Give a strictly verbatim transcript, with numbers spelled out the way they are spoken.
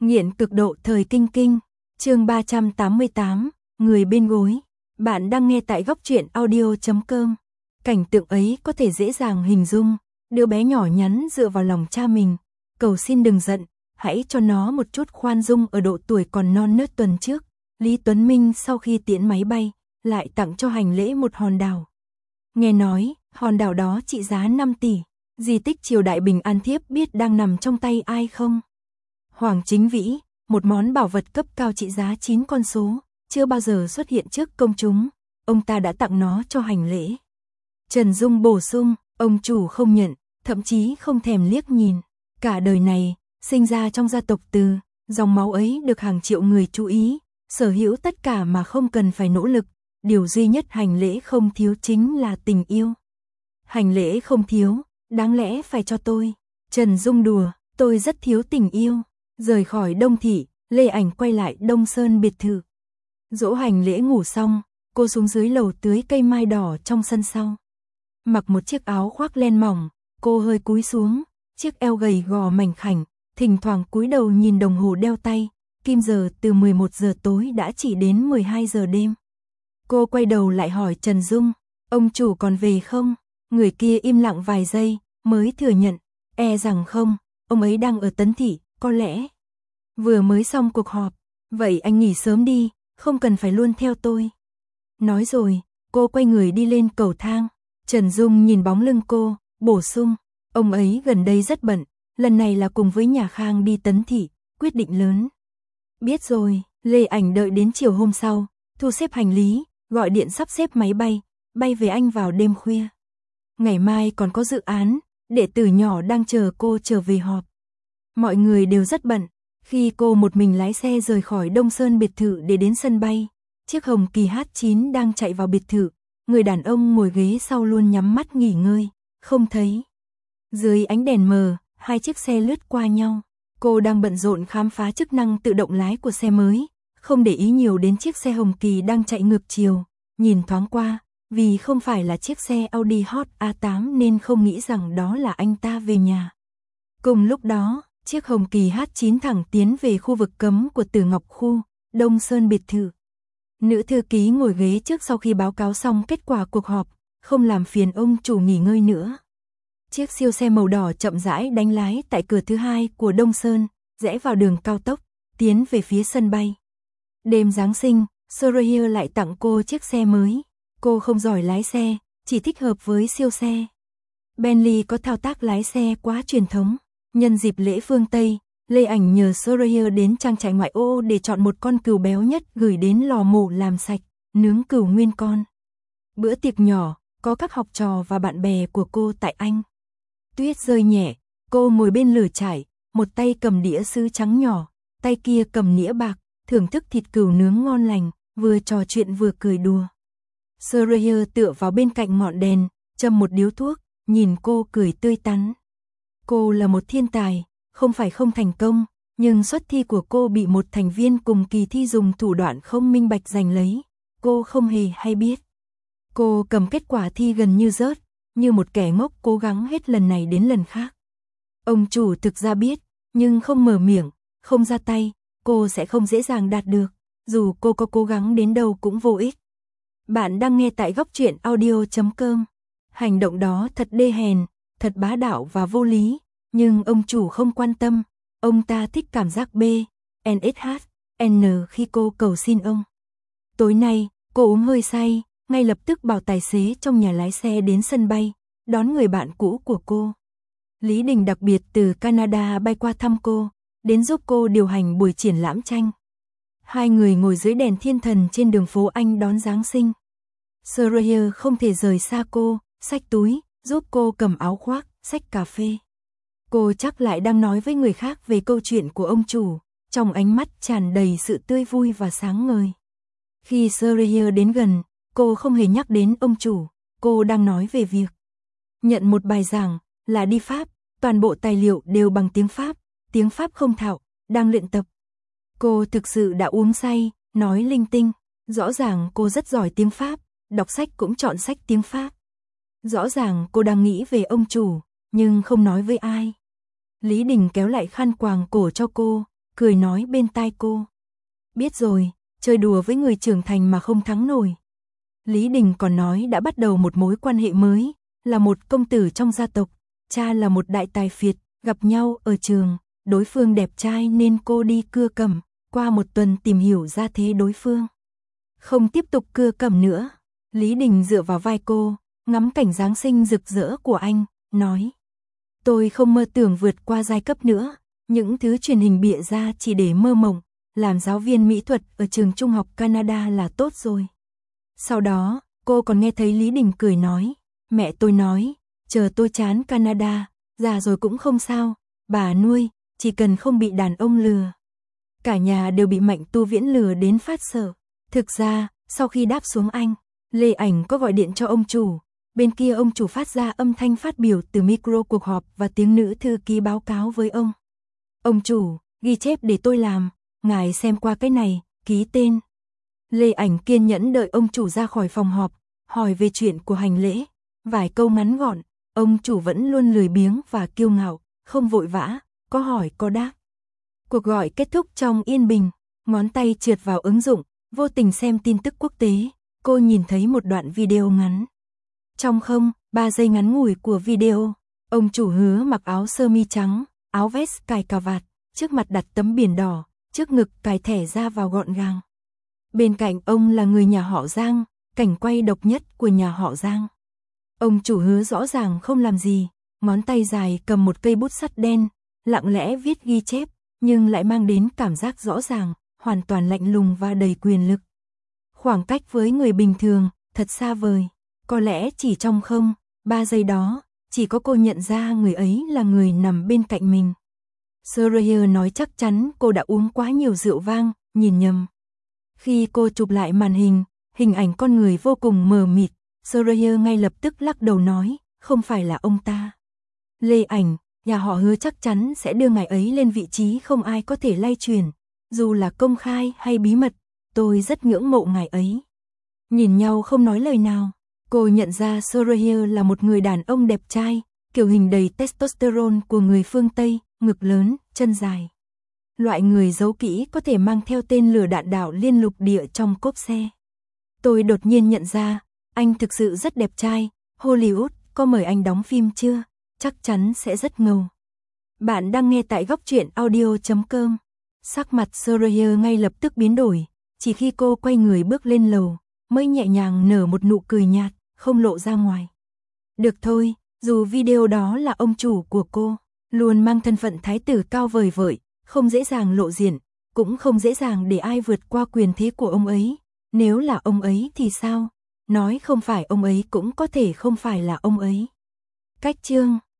Nghiện cực độ thời kinh kinh, chương ba trăm tám mươi tám, người bên gối. Bạn đang nghe tại góc truyện audio chấm com. Cảnh tượng ấy có thể dễ dàng hình dung, đứa bé nhỏ nhắn dựa vào lòng cha mình, cầu xin đừng giận, hãy cho nó một chút khoan dung ở độ tuổi còn non nớt. Tuần trước, Lý Tuấn Minh sau khi tiễn máy bay, lại tặng cho hành lễ một hòn đảo. Nghe nói, hòn đảo đó trị giá năm tỷ, di tích triều đại Bình An thiếp biết đang nằm trong tay ai không? Hoàng Chính Vĩ, một món bảo vật cấp cao trị giá chín con số, chưa bao giờ xuất hiện trước công chúng, ông ta đã tặng nó cho hành lễ. Trần Dung bổ sung, ông chủ không nhận, thậm chí không thèm liếc nhìn. Cả đời này, sinh ra trong gia tộc Từ, dòng máu ấy được hàng triệu người chú ý, sở hữu tất cả mà không cần phải nỗ lực, điều duy nhất hành lễ không thiếu chính là tình yêu. Hành lễ không thiếu, đáng lẽ phải cho tôi. Trần Dung đùa, tôi rất thiếu tình yêu. Rời khỏi Đông Thị, Lê Ảnh quay lại Đông Sơn biệt thự. Dỗ hành lễ ngủ xong, cô xuống dưới lầu tưới cây mai đỏ trong sân sau. Mặc một chiếc áo khoác len mỏng, cô hơi cúi xuống, chiếc eo gầy gò mảnh khảnh, thỉnh thoảng cúi đầu nhìn đồng hồ đeo tay, kim giờ từ mười một giờ tối đã chỉ đến mười hai giờ đêm. Cô quay đầu lại hỏi Trần Dung, ông chủ còn về không? Người kia im lặng vài giây, mới thừa nhận, e rằng không, ông ấy đang ở Tấn Thị, có lẽ. Vừa mới xong cuộc họp, vậy anh nghỉ sớm đi, không cần phải luôn theo tôi. Nói rồi, cô quay người đi lên cầu thang. Trần Dung nhìn bóng lưng cô, bổ sung, ông ấy gần đây rất bận, lần này là cùng với nhà Khang đi Tấn Thị, quyết định lớn. Biết rồi, Lê Ảnh đợi đến chiều hôm sau, thu xếp hành lý, gọi điện sắp xếp máy bay, bay về Anh vào đêm khuya. Ngày mai còn có dự án, đệ tử nhỏ đang chờ cô trở về họp. Mọi người đều rất bận, khi cô một mình lái xe rời khỏi Đông Sơn biệt thự để đến sân bay, chiếc Hồng Kỳ H chín đang chạy vào biệt thự, người đàn ông ngồi ghế sau luôn nhắm mắt nghỉ ngơi, không thấy. Dưới ánh đèn mờ, hai chiếc xe lướt qua nhau, cô đang bận rộn khám phá chức năng tự động lái của xe mới, không để ý nhiều đến chiếc xe Hồng Kỳ đang chạy ngược chiều, nhìn thoáng qua, vì không phải là chiếc xe Audi Hot A tám nên không nghĩ rằng đó là anh ta về nhà. Cùng lúc đó, chiếc Hồng Kỳ H chín thẳng tiến về khu vực cấm của Tử Ngọc Khu, Đông Sơn biệt thự. Nữ thư ký ngồi ghế trước sau khi báo cáo xong kết quả cuộc họp, không làm phiền ông chủ nghỉ ngơi nữa. Chiếc siêu xe màu đỏ chậm rãi đánh lái tại cửa thứ hai của Đông Sơn, rẽ vào đường cao tốc, tiến về phía sân bay. Đêm Giáng sinh, Soraya lại tặng cô chiếc xe mới. Cô không giỏi lái xe, chỉ thích hợp với siêu xe. Bentley có thao tác lái xe quá truyền thống. Nhân dịp lễ phương Tây, Lê Ảnh nhờ Soraya đến trang trại ngoại ô để chọn một con cừu béo nhất gửi đến lò mổ làm sạch, nướng cừu nguyên con. Bữa tiệc nhỏ, có các học trò và bạn bè của cô tại Anh. Tuyết rơi nhẹ, cô ngồi bên lửa trại, một tay cầm đĩa sứ trắng nhỏ, tay kia cầm nĩa bạc, thưởng thức thịt cừu nướng ngon lành, vừa trò chuyện vừa cười đùa. Soraya tựa vào bên cạnh ngọn đèn, châm một điếu thuốc, nhìn cô cười tươi tắn. Cô là một thiên tài, không phải không thành công, nhưng suất thi của cô bị một thành viên cùng kỳ thi dùng thủ đoạn không minh bạch giành lấy, cô không hề hay biết. Cô cầm kết quả thi gần như rớt, như một kẻ ngốc cố gắng hết lần này đến lần khác. Ông chủ thực ra biết, nhưng không mở miệng, không ra tay, cô sẽ không dễ dàng đạt được, dù cô có cố gắng đến đâu cũng vô ích. Bạn đang nghe tại góc truyện audio chấm com. Hành động đó thật đê hèn, thật bá đạo và vô lý, nhưng ông chủ không quan tâm, ông ta thích cảm giác B, N S H, N khi cô cầu xin ông. Tối nay, cô uống hơi say, ngay lập tức bảo tài xế trong nhà lái xe đến sân bay, đón người bạn cũ của cô. Lý Đình đặc biệt từ Canada bay qua thăm cô, đến giúp cô điều hành buổi triển lãm tranh. Hai người ngồi dưới đèn thiên thần trên đường phố Anh đón Giáng sinh. Soraya không thể rời xa cô, xách túi, giúp cô cầm áo khoác, xách cà phê. Cô chắc lại đang nói với người khác về câu chuyện của ông chủ, trong ánh mắt tràn đầy sự tươi vui và sáng ngời. Khi Soraya đến gần, cô không hề nhắc đến ông chủ, cô đang nói về việc nhận một bài giảng, là đi Pháp, toàn bộ tài liệu đều bằng tiếng Pháp, tiếng Pháp không thạo, đang luyện tập. Cô thực sự đã uống say, nói linh tinh, rõ ràng cô rất giỏi tiếng Pháp, đọc sách cũng chọn sách tiếng Pháp. Rõ ràng cô đang nghĩ về ông chủ, nhưng không nói với ai. Lý Đình kéo lại khăn quàng cổ cho cô, cười nói bên tai cô. Biết rồi, chơi đùa với người trưởng thành mà không thắng nổi. Lý Đình còn nói đã bắt đầu một mối quan hệ mới, là một công tử trong gia tộc, cha là một đại tài phiệt, gặp nhau ở trường, đối phương đẹp trai nên cô đi cưa cẩm, qua một tuần tìm hiểu ra thế đối phương. Không tiếp tục cưa cẩm nữa, Lý Đình dựa vào vai cô, ngắm cảnh Giáng sinh rực rỡ của anh, nói. Tôi không mơ tưởng vượt qua giai cấp nữa, những thứ truyền hình bịa ra chỉ để mơ mộng, làm giáo viên mỹ thuật ở trường trung học Canada là tốt rồi. Sau đó, cô còn nghe thấy Lý Đình cười nói, mẹ tôi nói, chờ tôi chán Canada, già rồi cũng không sao, bà nuôi, chỉ cần không bị đàn ông lừa. Cả nhà đều bị Mạnh Tu Viễn lừa đến phát sợ. Thực ra, sau khi đáp xuống Anh, Lê Ảnh có gọi điện cho ông chủ, bên kia ông chủ phát ra âm thanh phát biểu từ micro cuộc họp và tiếng nữ thư ký báo cáo với ông. Ông chủ, ghi chép để tôi làm, ngài xem qua cái này, ký tên. Lê Ảnh kiên nhẫn đợi ông chủ ra khỏi phòng họp, hỏi về chuyện của hành lễ, vài câu ngắn gọn, ông chủ vẫn luôn lười biếng và kiêu ngạo, không vội vã, có hỏi có đáp. Cuộc gọi kết thúc trong yên bình, ngón tay trượt vào ứng dụng, vô tình xem tin tức quốc tế, cô nhìn thấy một đoạn video ngắn. Trong không, ba giây ngắn ngủi của video, ông chủ Hứa mặc áo sơ mi trắng, áo vest cài cà vạt, trước mặt đặt tấm biển đỏ, trước ngực cài thẻ ra vào gọn gàng. Bên cạnh ông là người nhà họ Giang, cảnh quay độc nhất của nhà họ Giang. Ông chủ Hứa rõ ràng không làm gì, ngón tay dài cầm một cây bút sắt đen, lặng lẽ viết ghi chép, nhưng lại mang đến cảm giác rõ ràng, hoàn toàn lạnh lùng và đầy quyền lực. Khoảng cách với người bình thường, thật xa vời, có lẽ chỉ trong không, ba giây đó, chỉ có cô nhận ra người ấy là người nằm bên cạnh mình. Soraya nói chắc chắn cô đã uống quá nhiều rượu vang, nhìn nhầm. Khi cô chụp lại màn hình, hình ảnh con người vô cùng mờ mịt, Soraya ngay lập tức lắc đầu nói, không phải là ông ta. Lê Ảnh, nhà họ Hứa chắc chắn sẽ đưa ngài ấy lên vị trí không ai có thể lay truyền, dù là công khai hay bí mật, tôi rất ngưỡng mộ ngài ấy. Nhìn nhau không nói lời nào, cô nhận ra Soraya là một người đàn ông đẹp trai, kiểu hình đầy testosterone của người phương Tây, ngực lớn, chân dài. Loại người giấu kỹ có thể mang theo tên lửa đạn đạo liên lục địa trong cốp xe. Tôi đột nhiên nhận ra, anh thực sự rất đẹp trai, Hollywood có mời anh đóng phim chưa? Chắc chắn sẽ rất ngầu. Bạn đang nghe tại góc truyện audio chấm com. Sắc mặt Soraya ngay lập tức biến đổi, chỉ khi cô quay người bước lên lầu, mới nhẹ nhàng nở một nụ cười nhạt, không lộ ra ngoài. Được thôi, dù video đó là ông chủ của cô, luôn mang thân phận thái tử cao vời vợi, không dễ dàng lộ diện, cũng không dễ dàng để ai vượt qua quyền thế của ông ấy. Nếu là ông ấy thì sao? Nói không phải ông ấy cũng có thể không phải là ông ấy. Cách chương